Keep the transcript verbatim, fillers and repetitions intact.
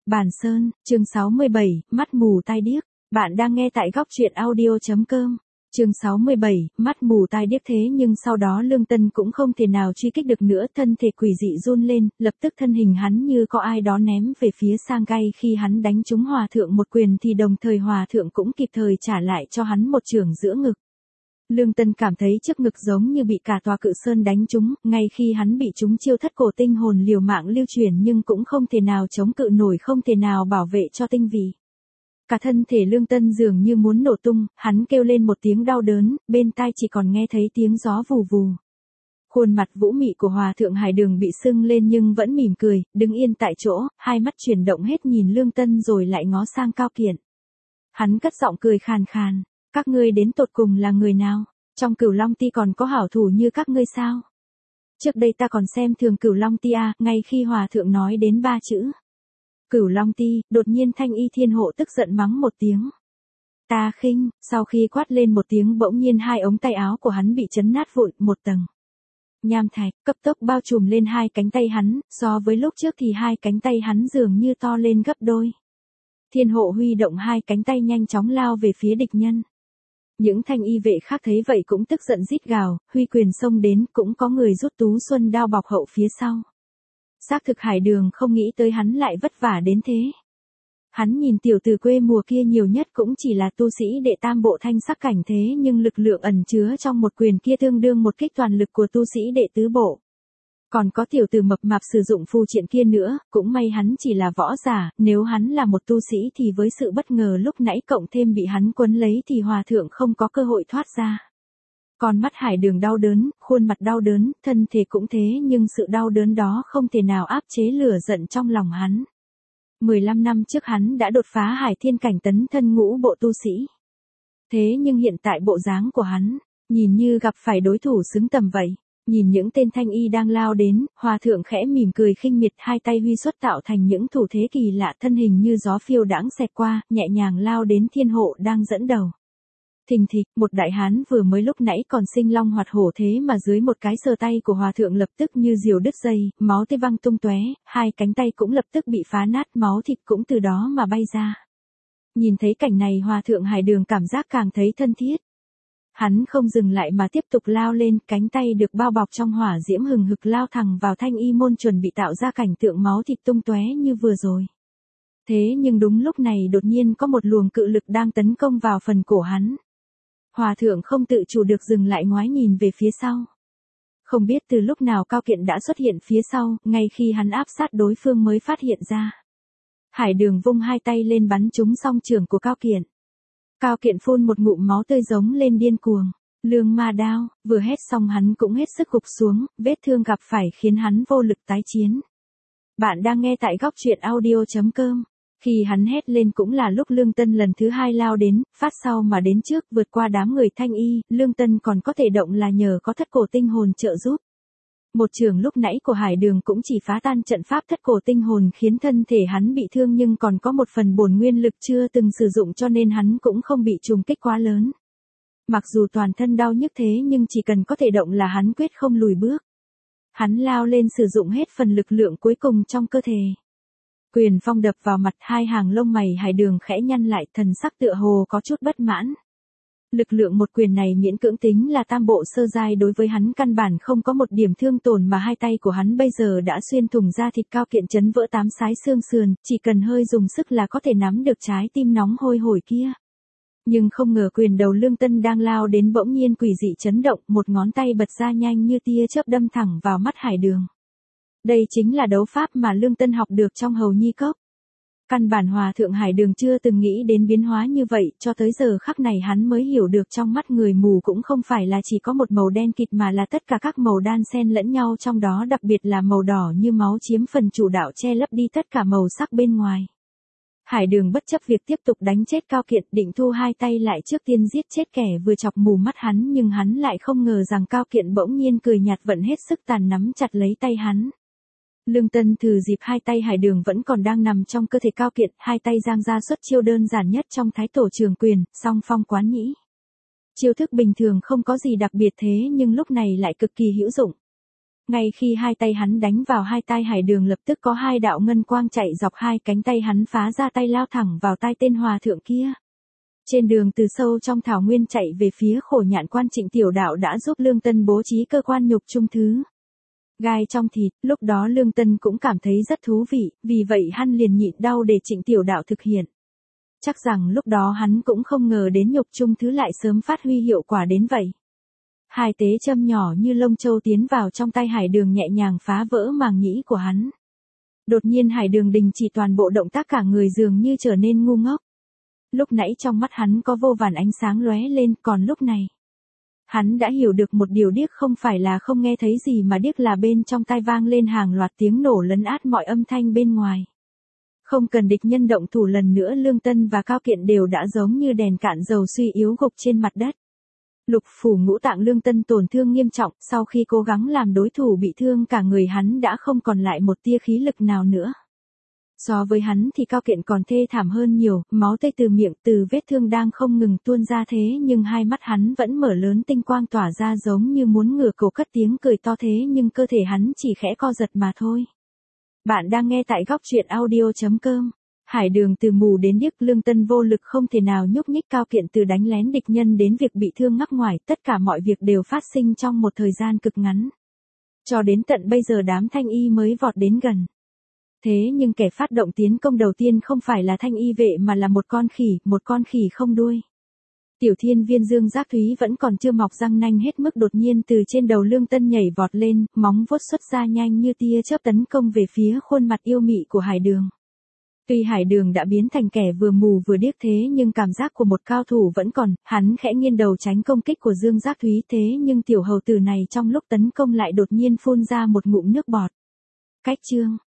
Bản Sơn, chương sáu mươi bảy, mắt mù tai điếc. Bạn đang nghe tại góc truyện audio chấm com. Chương sáu mươi bảy, mắt mù tai điếc. Thế nhưng sau đó Lương Tân cũng không thể nào truy kích được nữa, thân thể quỷ dị run lên, lập tức thân hình hắn như có ai đó ném về phía sang gai, khi hắn đánh trúng Hòa thượng một quyền thì đồng thời Hòa thượng cũng kịp thời trả lại cho hắn một chưởng giữa ngực. Lương Tân cảm thấy trước ngực giống như bị cả tòa cự sơn đánh trúng, ngay khi hắn bị trúng chiêu thất cổ tinh hồn liều mạng lưu truyền nhưng cũng không thể nào chống cự nổi, không thể nào bảo vệ cho tinh vị. Cả thân thể Lương Tân dường như muốn nổ tung, hắn kêu lên một tiếng đau đớn, bên tai chỉ còn nghe thấy tiếng gió vù vù. Khuôn mặt vũ mị của Hòa thượng Hải Đường bị sưng lên nhưng vẫn mỉm cười, đứng yên tại chỗ, hai mắt chuyển động hết nhìn Lương Tân rồi lại ngó sang Cao Kiện. Hắn cất giọng cười khàn khàn. Các ngươi đến tột cùng là người nào? Trong Cửu Long Ti còn có hảo thủ như các ngươi sao? Trước đây ta còn xem thường Cửu Long Ti à, ngay khi Hòa thượng nói đến ba chữ Cửu Long Ti, đột nhiên Thanh Y Thiên Hộ tức giận mắng một tiếng. Ta khinh, sau khi quát lên một tiếng bỗng nhiên hai ống tay áo của hắn bị chấn nát vụn một tầng. Nham thạch cấp tốc bao trùm lên hai cánh tay hắn, so với lúc trước thì hai cánh tay hắn dường như to lên gấp đôi. Thiên Hộ huy động hai cánh tay nhanh chóng lao về phía địch nhân. Những thanh y vệ khác thấy vậy cũng tức giận rít gào, huy quyền xông đến, cũng có người rút tú xuân đao bọc hậu phía sau. Xác thực Hải Đường không nghĩ tới hắn lại vất vả đến thế. Hắn nhìn tiểu tử quê mùa kia nhiều nhất cũng chỉ là tu sĩ đệ tam bộ thanh sắc cảnh, thế nhưng lực lượng ẩn chứa trong một quyền kia tương đương một kích toàn lực của tu sĩ đệ tứ bộ. Còn có tiểu tử mập mạp sử dụng phù triện kia nữa, cũng may hắn chỉ là võ giả, nếu hắn là một tu sĩ thì với sự bất ngờ lúc nãy cộng thêm bị hắn quấn lấy thì Hòa thượng không có cơ hội thoát ra. Còn mắt Hải Đường đau đớn, khuôn mặt đau đớn, thân thể cũng thế, nhưng sự đau đớn đó không thể nào áp chế lửa giận trong lòng hắn. mười lăm năm trước hắn đã đột phá Hải Thiên cảnh tấn thân ngũ bộ tu sĩ. Thế nhưng hiện tại bộ dáng của hắn, nhìn như gặp phải đối thủ xứng tầm vậy. Nhìn những tên thanh y đang lao đến, Hòa thượng khẽ mỉm cười khinh miệt, hai tay huy xuất tạo thành những thủ thế kỳ lạ, thân hình như gió phiêu đãng xẹt qua, nhẹ nhàng lao đến Thiên Hộ đang dẫn đầu. Thình thịch, một đại hán vừa mới lúc nãy còn sinh long hoạt hổ thế mà dưới một cái sờ tay của Hòa thượng lập tức như diều đứt dây, máu tươi văng tung tóe, hai cánh tay cũng lập tức bị phá nát, máu thịt cũng từ đó mà bay ra. Nhìn thấy cảnh này Hòa thượng Hải Đường cảm giác càng thấy thân thiết. Hắn không dừng lại mà tiếp tục lao lên, cánh tay được bao bọc trong hỏa diễm hừng hực lao thẳng vào thanh y môn, chuẩn bị tạo ra cảnh tượng máu thịt tung tóe như vừa rồi. Thế nhưng đúng lúc này đột nhiên có một luồng cự lực đang tấn công vào phần cổ hắn. Hòa thượng không tự chủ được dừng lại ngoái nhìn về phía sau. Không biết từ lúc nào Cao Kiện đã xuất hiện phía sau, ngay khi hắn áp sát đối phương mới phát hiện ra. Hải Đường vung hai tay lên bắn trúng song trường của Cao Kiện. Cao Kiện phun một ngụm máu tươi giống lên điên cuồng. Lương ma đao, vừa hét xong hắn cũng hết sức gục xuống, vết thương gặp phải khiến hắn vô lực tái chiến. Bạn đang nghe tại góc truyện audio chấm com. Khi hắn hét lên cũng là lúc Lương Tân lần thứ hai lao đến, phát sau mà đến trước, vượt qua đám người thanh y, Lương Tân còn có thể động là nhờ có thất cổ tinh hồn trợ giúp. Một trường lúc nãy của Hải Đường cũng chỉ phá tan trận pháp thất cổ tinh hồn khiến thân thể hắn bị thương, nhưng còn có một phần bổn nguyên lực chưa từng sử dụng cho nên hắn cũng không bị trùng kích quá lớn. Mặc dù toàn thân đau nhức thế nhưng chỉ cần có thể động là hắn quyết không lùi bước. Hắn lao lên sử dụng hết phần lực lượng cuối cùng trong cơ thể. Quyền phong đập vào mặt, hai hàng lông mày Hải Đường khẽ nhăn lại, thần sắc tựa hồ có chút bất mãn. Lực lượng một quyền này miễn cưỡng tính là tam bộ sơ giai, đối với hắn căn bản không có một điểm thương tổn mà hai tay của hắn bây giờ đã xuyên thủng da thịt, Cao Kiện chấn vỡ tám sái xương sườn, chỉ cần hơi dùng sức là có thể nắm được trái tim nóng hôi hổi kia. Nhưng không ngờ quyền đầu Lương Tân đang lao đến bỗng nhiên quỷ dị chấn động, một ngón tay bật ra nhanh như tia chớp đâm thẳng vào mắt Hải Đường. Đây chính là đấu pháp mà Lương Tân học được trong Hầu Nhi Cốc. Căn bản Hòa thượng Hải Đường chưa từng nghĩ đến biến hóa như vậy, cho tới giờ khắc này hắn mới hiểu được trong mắt người mù cũng không phải là chỉ có một màu đen kịt mà là tất cả các màu đan xen lẫn nhau, trong đó đặc biệt là màu đỏ như máu chiếm phần chủ đạo, che lấp đi tất cả màu sắc bên ngoài. Hải Đường bất chấp việc tiếp tục đánh chết Cao Kiện, định thu hai tay lại trước tiên giết chết kẻ vừa chọc mù mắt hắn, nhưng hắn lại không ngờ rằng Cao Kiện bỗng nhiên cười nhạt, vận hết sức tàn nắm chặt lấy tay hắn. Lương Tân thừa dịp hai tay Hải Đường vẫn còn đang nằm trong cơ thể Cao Kiện, hai tay giang ra xuất chiêu đơn giản nhất trong Thái Tổ Trường Quyền, Song Phong Quán Nhĩ. Chiêu thức bình thường không có gì đặc biệt thế nhưng lúc này lại cực kỳ hữu dụng. Ngay khi hai tay hắn đánh vào hai tai Hải Đường lập tức có hai đạo ngân quang chạy dọc hai cánh tay hắn phá ra tay lao thẳng vào tai tên hòa thượng kia. Trên đường từ sâu trong thảo nguyên chạy về phía khổ nhạn quan, Trịnh Tiểu Đạo đã giúp Lương Tân bố trí cơ quan nhục trung thứ. Gai trong thịt, lúc đó Lương Tân cũng cảm thấy rất thú vị, vì vậy hắn liền nhịn đau để Trịnh Tiểu Đạo thực hiện. Chắc rằng lúc đó hắn cũng không ngờ đến nhục trung thứ lại sớm phát huy hiệu quả đến vậy. Hai tế châm nhỏ như lông châu tiến vào trong tay Hải Đường nhẹ nhàng phá vỡ màng nhĩ của hắn. Đột nhiên Hải Đường đình chỉ toàn bộ động tác, cả người dường như trở nên ngu ngốc. Lúc nãy trong mắt hắn có vô vàn ánh sáng lóe lên, còn lúc này hắn đã hiểu được một điều, điếc không phải là không nghe thấy gì mà điếc là bên trong tai vang lên hàng loạt tiếng nổ lấn át mọi âm thanh bên ngoài. Không cần địch nhân động thủ lần nữa, Lương Tân và Cao Kiện đều đã giống như đèn cạn dầu suy yếu gục trên mặt đất. Lục phủ ngũ tạng Lương Tân tổn thương nghiêm trọng, sau khi cố gắng làm đối thủ bị thương, cả người hắn đã không còn lại một tia khí lực nào nữa. So với hắn thì Cao Kiện còn thê thảm hơn nhiều, máu tươi từ miệng, từ vết thương đang không ngừng tuôn ra, thế nhưng hai mắt hắn vẫn mở lớn, tinh quang tỏa ra giống như muốn ngửa cổ cất tiếng cười to, thế nhưng cơ thể hắn chỉ khẽ co giật mà thôi. Bạn đang nghe tại góc truyện audio chấm com. Hải Đường từ mù đến điếc, Lương Tân vô lực không thể nào nhúc nhích, Cao Kiện từ đánh lén địch nhân đến việc bị thương ngắc ngoài, tất cả mọi việc đều phát sinh trong một thời gian cực ngắn. Cho đến tận bây giờ đám Thanh Y mới vọt đến gần. Thế nhưng kẻ phát động tiến công đầu tiên không phải là Thanh Y vệ mà là một con khỉ, một con khỉ không đuôi. Tiểu Thiên Viên Dương Giác Thúy vẫn còn chưa mọc răng nanh hết mức, đột nhiên từ trên đầu Lương Tân nhảy vọt lên, móng vuốt xuất ra nhanh như tia chớp tấn công về phía khuôn mặt yêu mị của Hải Đường. Tuy Hải Đường đã biến thành kẻ vừa mù vừa điếc, thế nhưng cảm giác của một cao thủ vẫn còn, hắn khẽ nghiêng đầu tránh công kích của Dương Giác Thúy, thế nhưng tiểu hầu tử này trong lúc tấn công lại đột nhiên phun ra một ngụm nước bọt. Cách chương